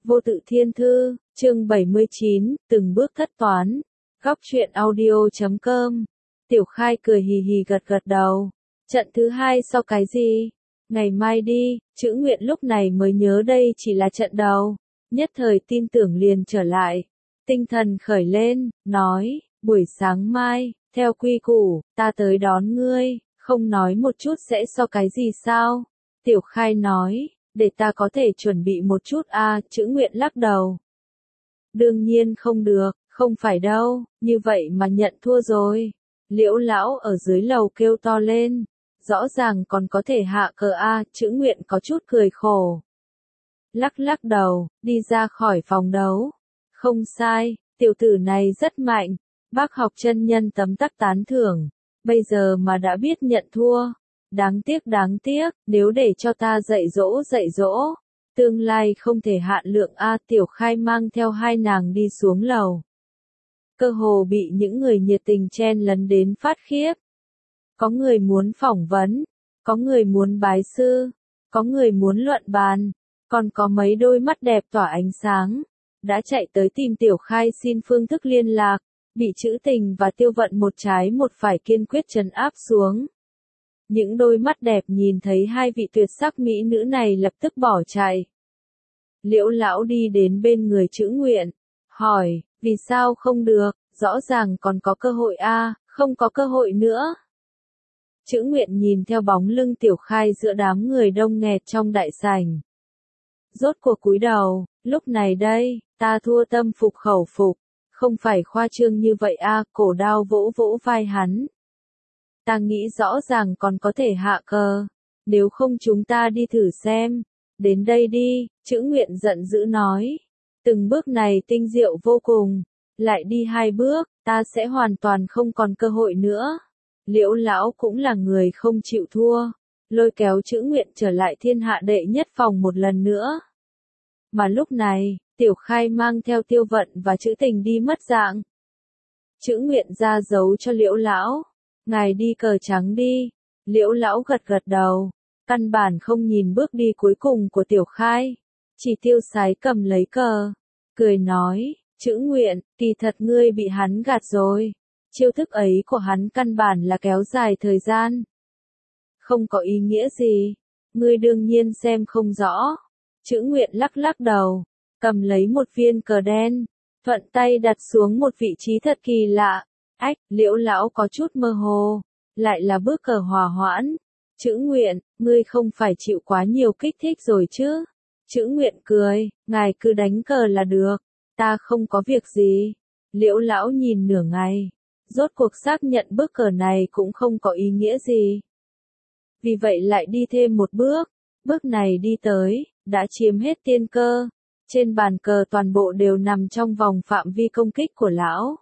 Vô tự thiên thư, chương 79, từng bước thất toán. Góc truyện audio.com. Tiểu Khai cười hì hì gật gật đầu. Trận thứ hai sau cái gì? Ngày mai đi, Chữ Nguyện lúc này mới nhớ đây chỉ là trận đầu. Nhất thời tin tưởng liền trở lại. Tinh thần khởi lên, nói, buổi sáng mai, theo quy củ, ta tới đón ngươi, không nói một chút sẽ so cái gì sao? Tiểu Khai nói, để ta có thể chuẩn bị một chút Chữ Nguyện lắc đầu. Đương nhiên không được, không phải đâu, như vậy mà nhận thua rồi. Liễu lão ở dưới lầu kêu to lên, rõ ràng còn có thể hạ cờ Chữ Nguyện có chút cười khổ. Lắc lắc đầu, đi ra khỏi phòng đấu. Không sai, tiểu tử này rất mạnh, bác học chân nhân tấm tắc tán thưởng, bây giờ mà đã biết nhận thua. Đáng tiếc, nếu để cho ta dạy dỗ, tương lai không thể hạn lượng Tiểu Khai mang theo hai nàng đi xuống lầu. Cơ hồ bị những người nhiệt tình chen lấn đến phát khiếp. Có người muốn phỏng vấn, có người muốn bái sư, có người muốn luận bàn, còn có mấy đôi mắt đẹp tỏa ánh sáng, đã chạy tới tìm Tiểu Khai xin phương thức liên lạc, bị Trữ Tình và Tiêu Vận một trái một phải kiên quyết trấn áp xuống. Những đôi mắt đẹp nhìn thấy hai vị tuyệt sắc mỹ nữ này lập tức bỏ chạy. Liễu lão đi đến bên người Chữ Nguyện, hỏi, vì sao không được, rõ ràng còn có cơ hội không có cơ hội nữa. Chữ Nguyện nhìn theo bóng lưng Tiểu Khai giữa đám người đông nghẹt trong đại sảnh. Rốt cuộc cúi đầu, lúc này đây, ta thua tâm phục khẩu phục, không phải khoa trương như vậy Cổ Đao vỗ vỗ vai hắn. Ta nghĩ rõ ràng còn có thể hạ cờ, nếu không chúng ta đi thử xem. Đến đây đi, Chữ Nguyện giận dữ nói. Từng bước này tinh diệu vô cùng, lại đi hai bước, ta sẽ hoàn toàn không còn cơ hội nữa. Liễu lão cũng là người không chịu thua, lôi kéo Chữ Nguyện trở lại thiên hạ đệ nhất phòng một lần nữa. Mà lúc này, Tiểu Khai mang theo Tiêu Vận và Trữ Tình đi mất dạng. Chữ Nguyện ra dấu cho Liễu lão. Ngài đi cờ trắng đi. Liễu lão gật gật đầu, căn bản không nhìn bước đi cuối cùng của Tiểu Khai, chỉ tiêu sái cầm lấy cờ, cười nói, Chữ Nguyện, kỳ thật ngươi bị hắn gạt rồi, chiêu thức ấy của hắn căn bản là kéo dài thời gian. Không có ý nghĩa gì, ngươi đương nhiên xem không rõ. Chữ Nguyện lắc lắc đầu, cầm lấy một viên cờ đen, thuận tay đặt xuống một vị trí thật kỳ lạ. Liễu lão có chút mơ hồ, lại là bước cờ hòa hoãn. Chữ Nguyện, ngươi không phải chịu quá nhiều kích thích rồi chứ? Chữ Nguyện cười, ngài cứ đánh cờ là được, ta không có việc gì. Liễu lão nhìn nửa ngày, rốt cuộc xác nhận bước cờ này cũng không có ý nghĩa gì. Vì vậy lại đi thêm một bước này đi tới, đã chiếm hết tiên cơ. Trên bàn cờ toàn bộ đều nằm trong vòng phạm vi công kích của lão.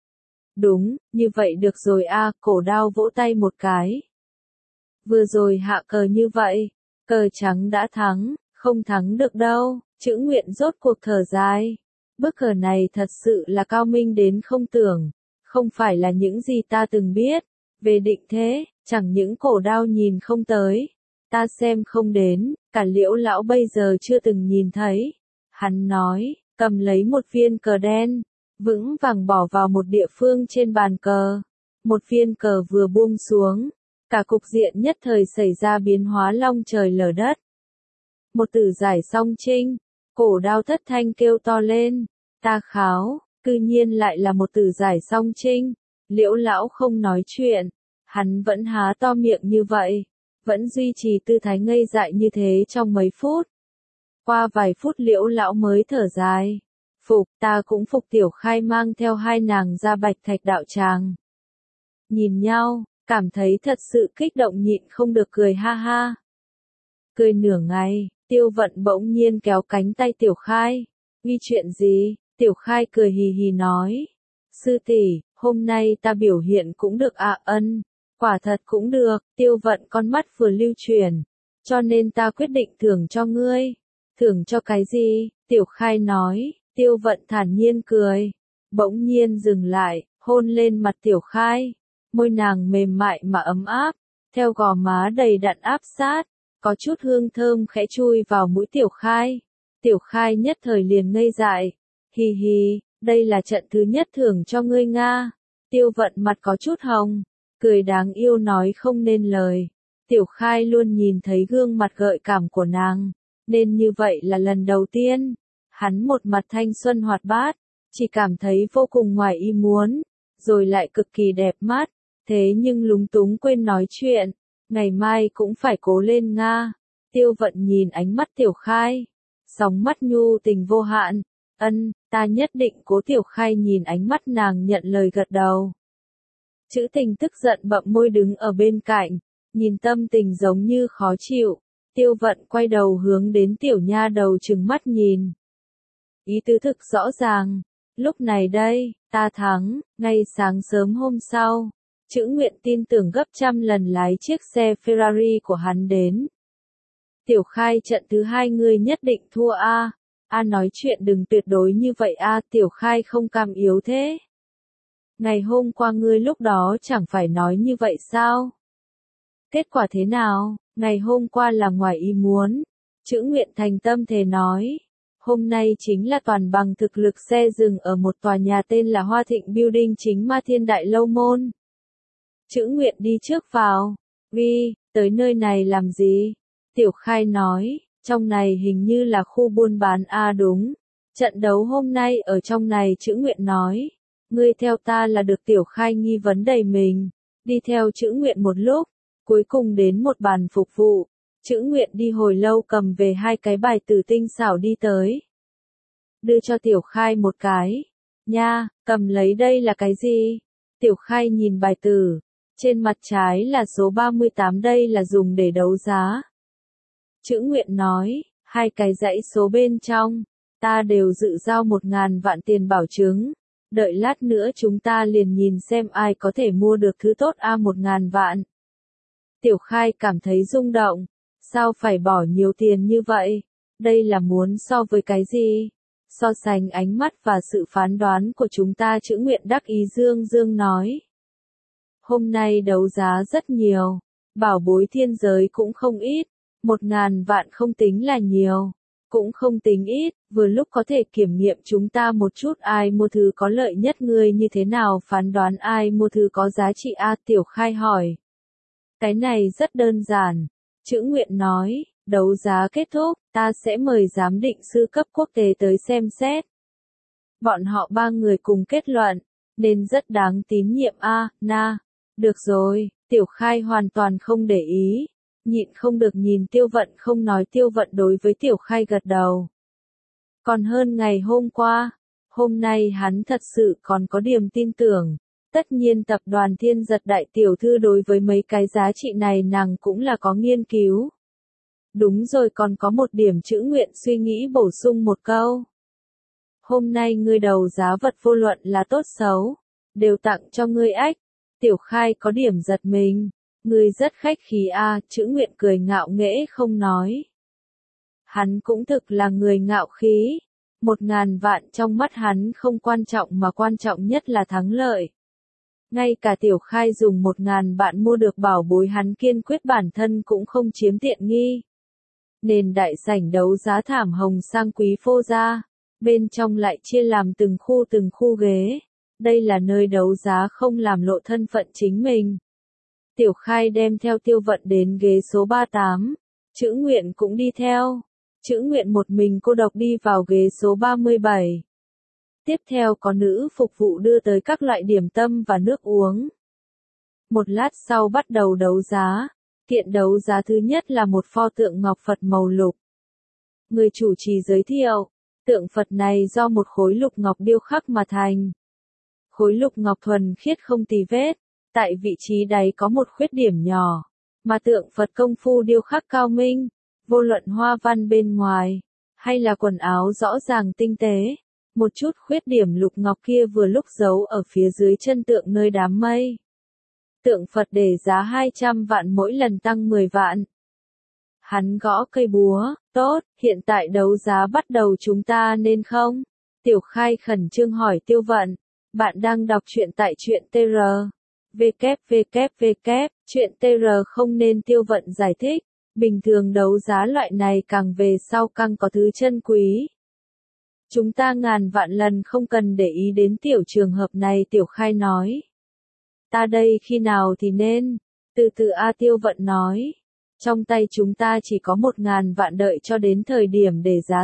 Đúng, như vậy được rồi Cổ Đao vỗ tay một cái. Vừa rồi hạ cờ như vậy, cờ trắng đã thắng, không thắng được đâu. Chữ Nguyện rốt cuộc thở dài. Bước cờ này thật sự là cao minh đến không tưởng, không phải là những gì ta từng biết. Về định thế, chẳng những Cổ Đao nhìn không tới, ta xem không đến, cả Liễu lão bây giờ chưa từng nhìn thấy. Hắn nói, cầm lấy một viên cờ đen, vững vàng bỏ vào một địa phương trên bàn cờ. Một viên cờ vừa buông xuống, cả cục diện nhất thời xảy ra biến hóa long trời lở đất. Một tử giải song chinh, Cổ Đao thất thanh kêu to lên, ta kháo, cư nhiên lại là một tử giải song chinh. Liễu lão không nói chuyện, hắn vẫn há to miệng như vậy, vẫn duy trì tư thái ngây dại như thế trong mấy phút. Qua vài phút Liễu lão mới thở dài. Ta cũng phục Tiểu Khai mang theo hai nàng ra Bạch Thạch đạo tràng. Nhìn nhau, cảm thấy thật sự kích động nhịn không được cười ha ha. Cười nửa ngày, Tiêu Vận bỗng nhiên kéo cánh tay Tiểu Khai. Vì chuyện gì? Tiểu Khai cười hì hì nói. Sư tỷ, hôm nay ta biểu hiện cũng được ân, quả thật cũng được. Tiêu Vận con mắt vừa lưu chuyển, cho nên ta quyết định thưởng cho ngươi. Thưởng cho cái gì? Tiểu Khai nói. Tiêu Vận thản nhiên cười, bỗng nhiên dừng lại, hôn lên mặt Tiểu Khai, môi nàng mềm mại mà ấm áp, theo gò má đầy đặn áp sát, có chút hương thơm khẽ chui vào mũi Tiểu Khai. Tiểu Khai nhất thời liền ngây dại. Hì hì, đây là trận thứ nhất thưởng cho ngươi Nga. Tiêu Vận mặt có chút hồng, cười đáng yêu nói không nên lời. Tiểu Khai luôn nhìn thấy gương mặt gợi cảm của nàng, nên như vậy là lần đầu tiên. Hắn một mặt thanh xuân hoạt bát, chỉ cảm thấy vô cùng ngoài ý muốn, rồi lại cực kỳ đẹp mắt, thế nhưng lúng túng quên nói chuyện, ngày mai cũng phải cố lên Nga. Tiêu Vận nhìn ánh mắt Tiểu Khai, sóng mắt nhu tình vô hạn, ta nhất định cố. Tiểu Khai nhìn ánh mắt nàng nhận lời gật đầu. Chữ Tình tức giận bậm môi đứng ở bên cạnh, nhìn tâm tình giống như khó chịu. Tiêu Vận quay đầu hướng đến tiểu nha đầu trừng mắt nhìn. Ý tứ thực rõ ràng, lúc này đây, ta thắng. Ngay sáng sớm hôm sau, Chữ Nguyện tin tưởng gấp trăm lần lái chiếc xe Ferrari của hắn đến. Tiểu Khai trận thứ hai ngươi nhất định thua a. Nói chuyện đừng tuyệt đối như vậy a. Tiểu Khai không cam yếu thế. Ngày hôm qua ngươi lúc đó chẳng phải nói như vậy sao? Kết quả thế nào? Ngày hôm qua là ngoài ý muốn. Chữ Nguyện thành tâm thề nói. Hôm nay chính là toàn bằng thực lực xe dừng ở một tòa nhà tên là Hoa Thịnh Building chính Ma Thiên Đại Lâu Môn. Chữ Nguyện đi trước vào. Đi, tới nơi này làm gì? Tiểu Khai nói, trong này hình như là khu buôn bán đúng. Trận đấu hôm nay ở trong này. Chữ Nguyện nói. Ngươi theo ta là được. Tiểu Khai nghi vấn đầy mình. Đi theo Chữ Nguyện một lúc, cuối cùng đến một bàn phục vụ. Chữ Nguyện đi hồi lâu cầm về hai cái bài tử tinh xảo đi tới. Đưa cho Tiểu Khai một cái. Nha, cầm lấy đây là cái gì? Tiểu Khai nhìn bài tử. Trên mặt trái là số 38, đây là dùng để đấu giá. Chữ Nguyện nói, hai cái dãy số bên trong, ta đều dự giao 1.000 vạn tiền bảo chứng. Đợi lát nữa chúng ta liền nhìn xem ai có thể mua được thứ tốt 1.000 vạn. Tiểu Khai cảm thấy rung động. Sao phải bỏ nhiều tiền như vậy? Đây là muốn so với cái gì? So sánh ánh mắt và sự phán đoán của chúng ta. Chữ Nguyện đắc ý dương dương nói. Hôm nay đấu giá rất nhiều, bảo bối thiên giới cũng không ít, 1.000 vạn không tính là nhiều, cũng không tính ít, vừa lúc có thể kiểm nghiệm chúng ta một chút ai mua thứ có lợi nhất. Ngươi như thế nào phán đoán ai mua thứ có giá trị Tiểu Khai hỏi. Cái này rất đơn giản. Chữ Nguyện nói, đấu giá kết thúc, ta sẽ mời giám định sư cấp quốc tế tới xem xét. Bọn họ 3 người cùng kết luận, nên rất đáng tín nhiệm Được rồi, Tiểu Khai hoàn toàn không để ý, nhịn không được nhìn Tiêu Vận không nói. Tiêu Vận đối với Tiểu Khai gật đầu. Còn hơn ngày hôm qua, hôm nay hắn thật sự còn có điểm tin tưởng. Tất nhiên tập đoàn Thiên Giật đại tiểu thư đối với mấy cái giá trị này nàng cũng là có nghiên cứu. Đúng rồi, còn có một điểm. Chữ Nguyện suy nghĩ bổ sung một câu. Hôm nay ngươi đầu giá vật vô luận là tốt xấu, đều tặng cho ngươi ách. Tiểu Khai có điểm giật mình. Ngươi rất khách khí Chữ Nguyện cười ngạo nghễ không nói. Hắn cũng thực là người ngạo khí. 1.000 vạn trong mắt hắn không quan trọng mà quan trọng nhất là thắng lợi. Ngay cả Tiểu Khai dùng 1.000 vạn mua được bảo bối hắn kiên quyết bản thân cũng không chiếm tiện nghi. Nền đại sảnh đấu giá thảm hồng sang quý phô ra, bên trong lại chia làm từng khu ghế. Đây là nơi đấu giá không làm lộ thân phận chính mình. Tiểu Khai đem theo Tiêu Vận đến ghế số 38, Chữ Nguyện cũng đi theo. Chữ Nguyện một mình cô độc đi vào ghế số 37. Tiếp theo có nữ phục vụ đưa tới các loại điểm tâm và nước uống. Một lát sau bắt đầu đấu giá. Kiện đấu giá thứ nhất là một pho tượng ngọc Phật màu lục. Người chủ trì giới thiệu, tượng Phật này do một khối lục ngọc điêu khắc mà thành. Khối lục ngọc thuần khiết không tì vết, tại vị trí đáy có một khuyết điểm nhỏ, mà tượng Phật công phu điêu khắc cao minh, vô luận hoa văn bên ngoài, hay là quần áo rõ ràng tinh tế. Một chút khuyết điểm lục ngọc kia vừa lúc giấu ở phía dưới chân tượng nơi đám mây. Tượng Phật để giá 200 vạn, mỗi lần tăng 10 vạn. Hắn gõ cây búa, tốt, hiện tại đấu giá bắt đầu chúng ta nên không? Tiểu Khai khẩn trương hỏi Tiêu Vận, bạn đang đọc truyện tại truyện tr. www.truyện.tr không nên. Tiêu Vận giải thích, Bình thường đấu giá loại này càng về sau càng có thứ chân quý. Chúng ta ngàn vạn lần không cần để ý đến tiểu trường hợp này, Tiểu Khai nói. Ta đây khi nào thì nên? Từ từ A Tiêu Vận nói. Trong tay chúng ta chỉ có 1.000 vạn, đợi cho đến thời điểm để giá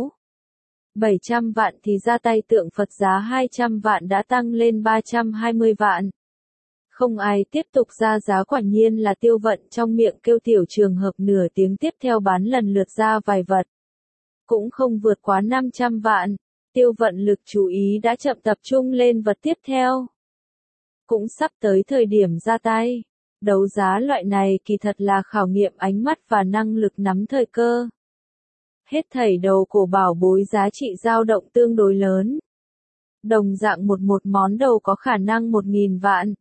700 vạn thì ra tay tượng Phật giá 200 vạn đã tăng lên 320 vạn. Không ai tiếp tục ra giá, quả nhiên là Tiêu Vận trong miệng kêu tiểu trường hợp, nửa tiếng tiếp theo bán lần lượt ra vài vật. Cũng không vượt quá 500 vạn, Tiêu Vận lực chú ý đã chậm tập trung lên vật tiếp theo. Cũng sắp tới thời điểm ra tay. Đấu giá loại này kỳ thật là khảo nghiệm ánh mắt và năng lực nắm thời cơ. Hết thảy đầu cổ bảo bối giá trị dao động tương đối lớn. Đồng dạng một món đầu có khả năng 1.000 vạn.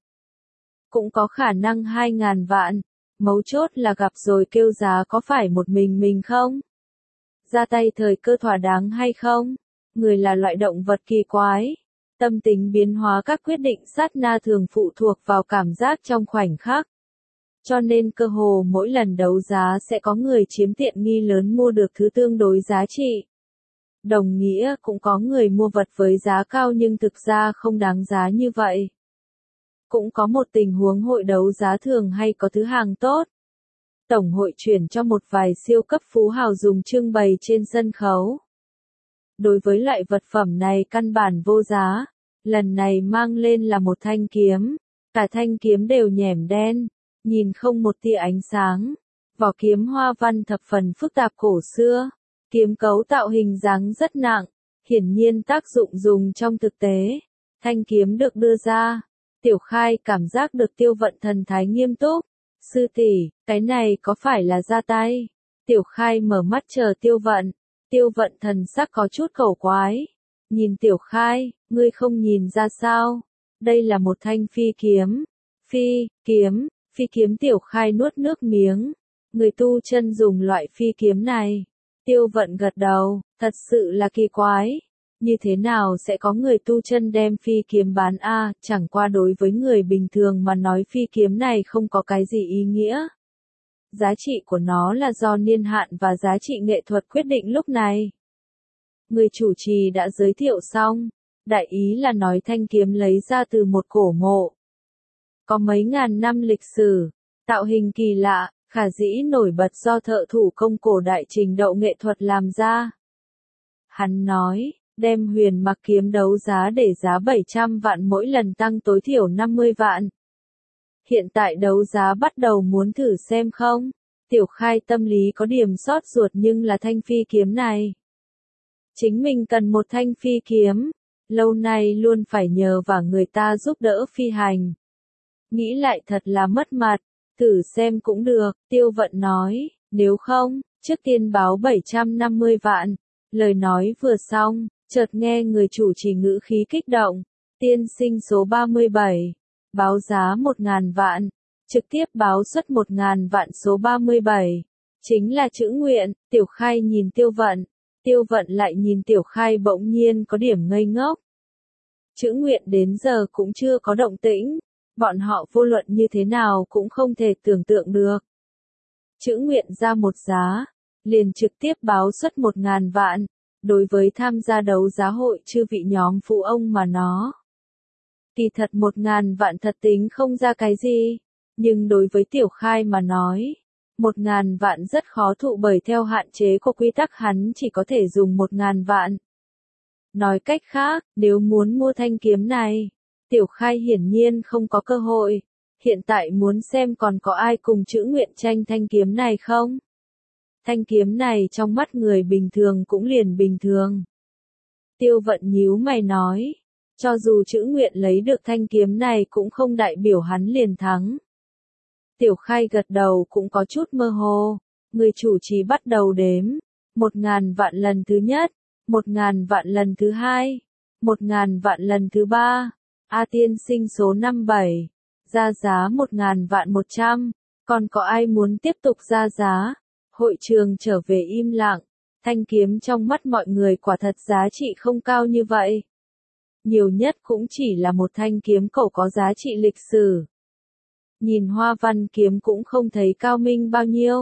Cũng có khả năng 2.000 vạn. Mấu chốt là gặp rồi kêu giá có phải một mình không? Ra tay thời cơ thỏa đáng hay không? Người là loại động vật kỳ quái. Tâm tính biến hóa các quyết định sát na thường phụ thuộc vào cảm giác trong khoảnh khắc. Cho nên cơ hồ mỗi lần đấu giá sẽ có người chiếm tiện nghi lớn mua được thứ tương đối giá trị. Đồng nghĩa cũng có người mua vật với giá cao nhưng thực ra không đáng giá như vậy. Cũng có một tình huống hội đấu giá thường hay có thứ hàng tốt. Tổng hội chuyển cho một vài siêu cấp phú hào dùng trưng bày trên sân khấu. Đối với loại vật phẩm này căn bản vô giá. Lần này mang lên là một thanh kiếm. Cả thanh kiếm đều nhẻm đen. Nhìn không một tia ánh sáng. Vỏ kiếm hoa văn thập phần phức tạp cổ xưa. Kiếm cấu tạo hình dáng rất nặng. Hiển nhiên tác dụng dùng trong thực tế. Thanh kiếm được đưa ra. Tiểu Khai cảm giác được Tiêu Vận thần thái nghiêm túc. Sư tỷ, cái này có phải là ra tay? Tiểu Khai mở mắt chờ Tiêu Vận. Tiêu Vận thần sắc có chút cổ quái. Nhìn Tiểu Khai, ngươi không nhìn ra sao? Đây là một thanh phi kiếm. Phi kiếm Tiểu Khai nuốt nước miếng. Người tu chân dùng loại phi kiếm này. Tiêu Vận gật đầu, thật sự là kỳ quái. Như thế nào sẽ có người tu chân đem phi kiếm bán a? Chẳng qua đối với người bình thường mà nói phi kiếm này không có cái gì ý nghĩa. Giá trị của nó là do niên hạn và giá trị nghệ thuật quyết định lúc này. Người chủ trì đã giới thiệu xong, đại ý là nói thanh kiếm lấy ra từ một cổ mộ. Có mấy ngàn năm lịch sử, tạo hình kỳ lạ, khả dĩ nổi bật do thợ thủ công cổ đại trình độ nghệ thuật làm ra. Hắn nói, đem huyền mặc kiếm đấu giá để giá 700 vạn mỗi lần tăng tối thiểu 50 vạn. Hiện tại đấu giá bắt đầu, muốn thử xem không? Tiểu Khai tâm lý có điểm xót ruột nhưng là thanh phi kiếm này. Chính mình cần một thanh phi kiếm. Lâu nay luôn phải nhờ vào người ta giúp đỡ phi hành. Nghĩ lại thật là mất mặt. Thử xem cũng được, Tiêu Vận nói. Nếu không, trước tiên báo 750 vạn. Lời nói vừa xong, chợt nghe người chủ trì ngữ khí kích động. Tiên sinh số 37. Báo giá 1.000 vạn. Trực tiếp báo suất 1.000 vạn số 37. Chính là chữ nguyện. Tiểu Khai nhìn Tiêu Vận. Tiêu Vận lại nhìn Tiểu Khai, bỗng nhiên có điểm ngây ngốc. Chữ nguyện đến giờ cũng chưa có động tĩnh. Bọn họ vô luận như thế nào cũng không thể tưởng tượng được. Chữ nguyện ra một giá. Liền trực tiếp báo suất 1.000 vạn. Đối với tham gia đấu giá hội chư vị nhóm phụ ông mà nó. Kỳ thật 1.000 vạn thật tính không ra cái gì. Nhưng đối với Tiểu Khai mà nói. 1.000 vạn rất khó thụ bởi theo hạn chế của quy tắc hắn chỉ có thể dùng 1.000 vạn. Nói cách khác, nếu muốn mua thanh kiếm này, Tiểu Khai hiển nhiên không có cơ hội. Hiện tại muốn xem còn có ai cùng chữ nguyện tranh thanh kiếm này không? Thanh kiếm này trong mắt người bình thường cũng liền bình thường. Tiêu Vận nhíu mày nói, cho dù chữ nguyện lấy được thanh kiếm này cũng không đại biểu hắn liền thắng. Tiểu Khai gật đầu cũng có chút mơ hồ. Người chủ trì bắt đầu đếm. 1.000 vạn lần thứ nhất. 1.000 vạn lần thứ hai. 1.000 vạn lần thứ ba. A tiên sinh số 57. Ra giá 1.000 vạn 100. Còn có ai muốn tiếp tục ra giá? Hội trường trở về im lặng. Thanh kiếm trong mắt mọi người quả thật giá trị không cao như vậy. Nhiều nhất cũng chỉ là một thanh kiếm cổ có giá trị lịch sử. Nhìn hoa văn kiếm cũng không thấy cao minh bao nhiêu.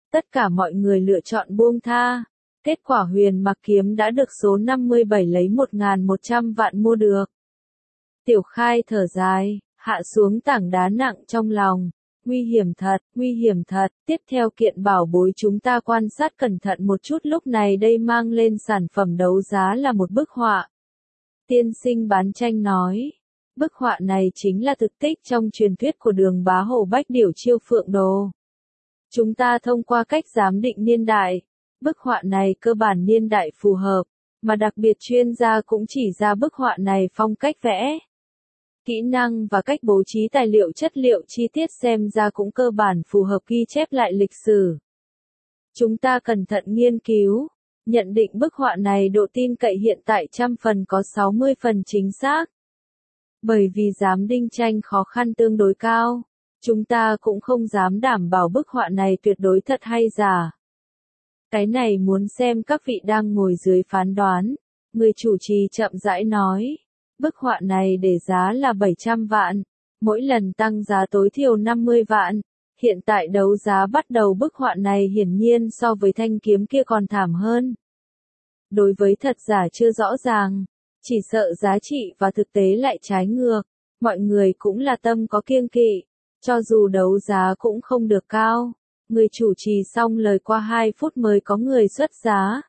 Tất cả mọi người lựa chọn buông tha. Kết quả Huyền Mặc Kiếm đã được số 57 lấy 1.100 vạn mua được. Tiểu Khai thở dài, hạ xuống tảng đá nặng trong lòng. Nguy hiểm thật, tiếp theo kiện bảo bối chúng ta quan sát cẩn thận một chút, lúc này đây mang lên sản phẩm đấu giá là một bức họa. Tiên sinh bán tranh nói, bức họa này chính là thực tích trong truyền thuyết của Đường Bá Hổ Bách Điểu Chiêu Phượng Đồ. Chúng ta thông qua cách giám định niên đại, bức họa này cơ bản niên đại phù hợp, mà đặc biệt chuyên gia cũng chỉ ra bức họa này phong cách vẽ, kỹ năng và cách bố trí tài liệu chất liệu chi tiết xem ra cũng cơ bản phù hợp ghi chép lại lịch sử. Chúng ta cẩn thận nghiên cứu, nhận định bức họa này độ tin cậy hiện tại 100% có 60% chính xác. Bởi vì giám định tranh khó khăn tương đối cao, chúng ta cũng không dám đảm bảo bức họa này tuyệt đối thật hay giả. Cái này muốn xem các vị đang ngồi dưới phán đoán, người chủ trì chậm rãi nói. Bức họa này để giá là 700 vạn, mỗi lần tăng giá tối thiểu 50 vạn. Hiện tại đấu giá bắt đầu bức họa này hiển nhiên so với thanh kiếm kia còn thảm hơn. Đối với thật giả chưa rõ ràng, chỉ sợ giá trị và thực tế lại trái ngược, mọi người cũng là tâm có kiêng kỵ, cho dù đấu giá cũng không được cao. Người chủ trì xong lời qua 2 phút mới có người xuất giá.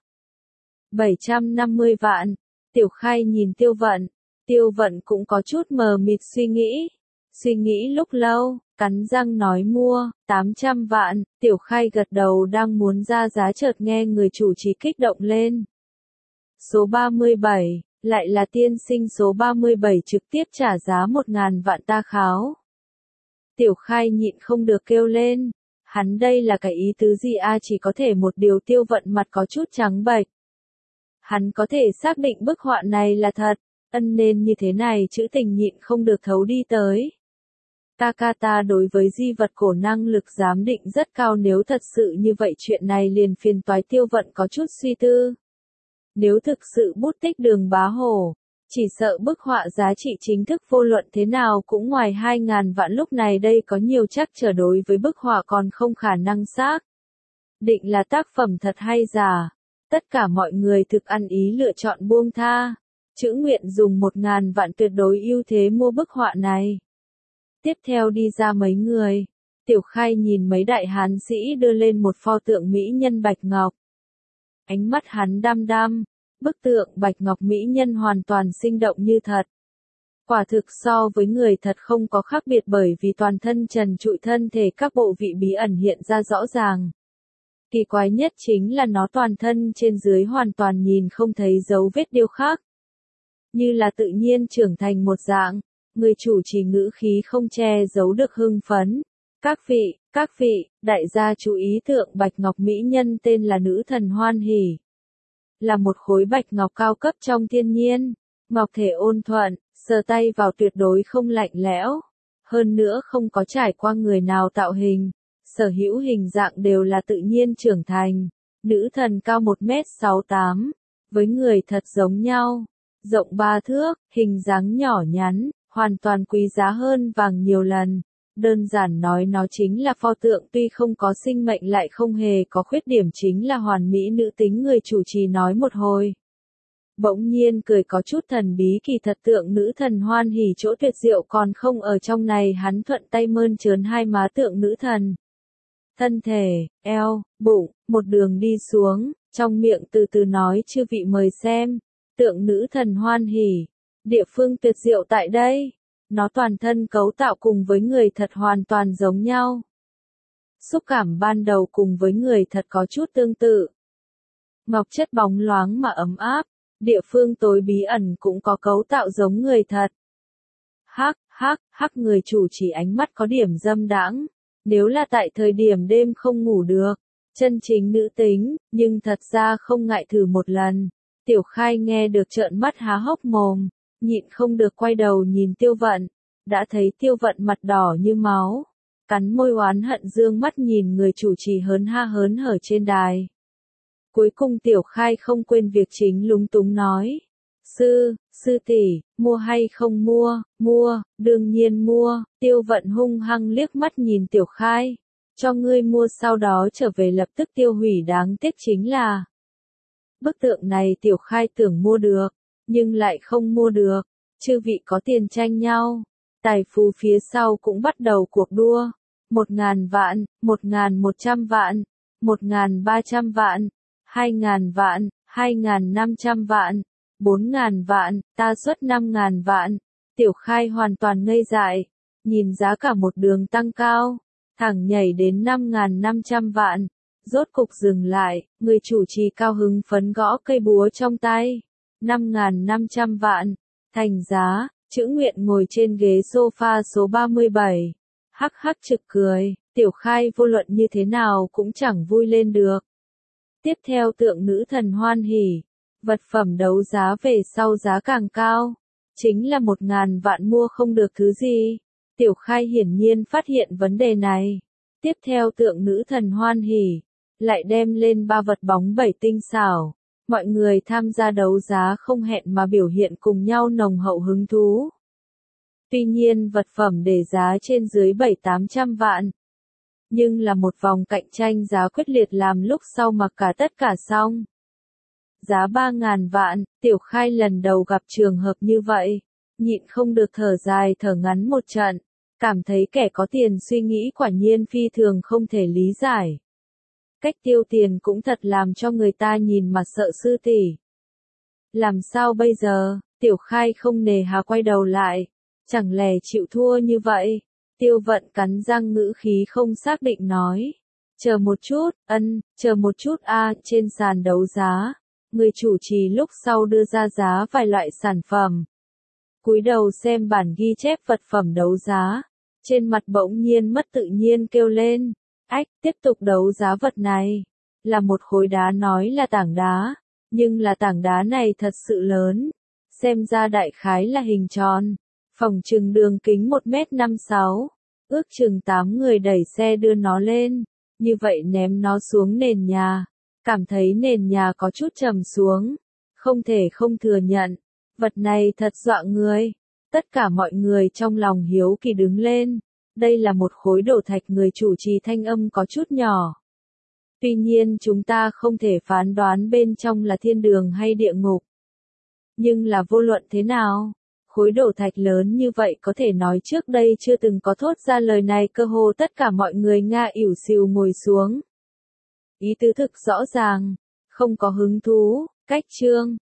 750 vạn, Tiểu Khai nhìn Tiêu Vận cũng có chút mờ mịt suy nghĩ lúc lâu, cắn răng nói mua, 800 vạn, Tiểu Khai gật đầu đang muốn ra giá chợt nghe người chủ trì kích động lên. Số 37, lại là tiên sinh số 37 trực tiếp trả giá 1.000 vạn ta kháo. Tiểu Khai nhịn không được kêu lên, hắn đây là cái ý tứ gì a? Chỉ có thể một điều. Tiêu Vận mặt có chút trắng bệch. Hắn có thể xác định bức họa này là thật. Nên như thế này chữ tình nhịn không được thấu đi tới. Takata đối với di vật cổ năng lực giám định rất cao, nếu thật sự như vậy chuyện này liền phiền toái. Tiêu Vận có chút suy tư. Nếu thực sự bút tích Đường Bá Hổ, chỉ sợ bức họa giá trị chính thức vô luận thế nào cũng ngoài 2.000 vạn, lúc này đây có nhiều trắc trở đối với bức họa còn không khả năng xác định là tác phẩm thật hay giả. Tất cả mọi người thực ăn ý lựa chọn buông tha. Chữ nguyện dùng 1.000 vạn tuyệt đối ưu thế mua bức họa này. Tiếp theo đi ra mấy người. Tiểu Khai nhìn mấy đại hán sĩ đưa lên một pho tượng mỹ nhân bạch ngọc. Ánh mắt hắn đăm đăm, bức tượng bạch ngọc mỹ nhân hoàn toàn sinh động như thật. Quả thực so với người thật không có khác biệt, bởi vì toàn thân trần trụi, thân thể các bộ vị bí ẩn hiện ra rõ ràng. Kỳ quái nhất chính là nó toàn thân trên dưới hoàn toàn nhìn không thấy dấu vết điêu khắc. Như là tự nhiên trưởng thành một dạng, người chủ trì ngữ khí không che giấu được hưng phấn. Các vị, đại gia chú ý tượng bạch ngọc mỹ nhân tên là nữ thần Hoan Hỷ. Là một khối bạch ngọc cao cấp trong thiên nhiên, ngọc thể ôn thuận, sờ tay vào tuyệt đối không lạnh lẽo. Hơn nữa không có trải qua người nào tạo hình, sở hữu hình dạng đều là tự nhiên trưởng thành. Nữ thần cao 1m68, với người thật giống nhau. Rộng 3 thước, hình dáng nhỏ nhắn, hoàn toàn quý giá hơn vàng nhiều lần. Đơn giản nói nó chính là pho tượng tuy không có sinh mệnh lại không hề có khuyết điểm, chính là hoàn mỹ nữ tính. Người chủ trì nói một hồi. Bỗng nhiên cười có chút thần bí, kỳ thật tượng nữ thần Hoan Hỷ chỗ tuyệt diệu còn không ở trong này. Hắn thuận tay mơn trớn hai má tượng nữ thần. Thân thể, eo, bụng, một đường đi xuống, trong miệng từ từ nói chư vị mời xem. Tượng nữ thần Hoan Hỷ, địa phương tuyệt diệu tại đây, nó toàn thân cấu tạo cùng với người thật hoàn toàn giống nhau. Xúc cảm ban đầu cùng với người thật có chút tương tự. Ngọc chất bóng loáng mà ấm áp, địa phương tối bí ẩn cũng có cấu tạo giống người thật. Hắc người chủ chỉ ánh mắt có điểm dâm đãng, nếu là tại thời điểm đêm không ngủ được, chân chính nữ tính, nhưng thật ra không ngại thử một lần. Tiểu Khai nghe được trợn mắt há hốc mồm, nhịn không được quay đầu nhìn Tiêu Vận, đã thấy Tiêu Vận mặt đỏ như máu, cắn môi oán hận dương mắt nhìn người chủ trì hớn hở trên đài. Cuối cùng Tiểu Khai không quên việc chính lúng túng nói, sư tỷ, mua hay không mua, đương nhiên mua. Tiêu Vận hung hăng liếc mắt nhìn Tiểu Khai, cho ngươi mua sau đó trở về lập tức tiêu hủy, đáng tiếc chính là bức tượng này Tiểu Khai tưởng mua được, nhưng lại không mua được. Chư vị có tiền tranh nhau, tài phú phía sau cũng bắt đầu cuộc đua. 1.000 vạn, 1.100 vạn, 1.300 vạn, 2.000 vạn, 2.500 vạn, 4.000 vạn, ta xuất 5.000 vạn. Tiểu Khai hoàn toàn ngây dại, nhìn giá cả một đường tăng cao, thẳng nhảy đến 5.500 vạn. Rốt cục dừng lại, người chủ trì cao hứng phấn gõ cây búa trong tay. 5.500 vạn, thành giá. Chữ Nguyện ngồi trên ghế sofa số 37. Hắc hắc trực cười, Tiểu Khai vô luận như thế nào cũng chẳng vui lên được. Tiếp theo tượng nữ thần hoan hỉ, vật phẩm đấu giá về sau giá càng cao, chính là 1.000 vạn mua không được thứ gì. Tiểu Khai hiển nhiên phát hiện vấn đề này. Tiếp theo tượng nữ thần hoan hỉ, lại đem lên 3 vật bóng 7 tinh xảo. Mọi người tham gia đấu giá không hẹn mà biểu hiện cùng nhau nồng hậu hứng thú. Tuy nhiên vật phẩm để giá trên dưới 700-800 vạn. Nhưng là một vòng cạnh tranh giá quyết liệt làm lúc sau mặc cả tất cả xong. Giá 3.000 vạn, Tiểu Khai lần đầu gặp trường hợp như vậy. Nhịn không được thở dài thở ngắn một trận. Cảm thấy kẻ có tiền suy nghĩ quả nhiên phi thường không thể lý giải. Cách tiêu tiền cũng thật làm cho người ta nhìn mà sợ sư tỷ. Làm sao bây giờ? Tiểu Khai không nề hà quay đầu lại. Chẳng lẽ chịu thua như vậy? Tiêu Vận cắn răng ngữ khí không xác định nói. Chờ một chút, chờ một chút trên sàn đấu giá. Người chủ trì lúc sau đưa ra giá vài loại sản phẩm. Cúi đầu xem bản ghi chép vật phẩm đấu giá. Trên mặt bỗng nhiên mất tự nhiên kêu lên. Tiếp tục đấu giá vật này. Là một khối đá, nói là tảng đá. Nhưng là tảng đá này thật sự lớn. Xem ra đại khái là hình tròn. Phòng chừng đường kính 1m56. Ước chừng 8 người đẩy xe đưa nó lên. Như vậy ném nó xuống nền nhà. Cảm thấy nền nhà có chút trầm xuống. Không thể không thừa nhận. Vật này thật dọa người. Tất cả mọi người trong lòng hiếu kỳ đứng lên. Đây là một khối đổ thạch, người chủ trì thanh âm có chút nhỏ. Tuy nhiên chúng ta không thể phán đoán bên trong là thiên đường hay địa ngục. Nhưng là vô luận thế nào, khối đổ thạch lớn như vậy có thể nói trước đây chưa từng có thốt ra lời này, cơ hồ tất cả mọi người Nga ỉu xìu ngồi xuống. Ý tứ thực rõ ràng, không có hứng thú, cách chương.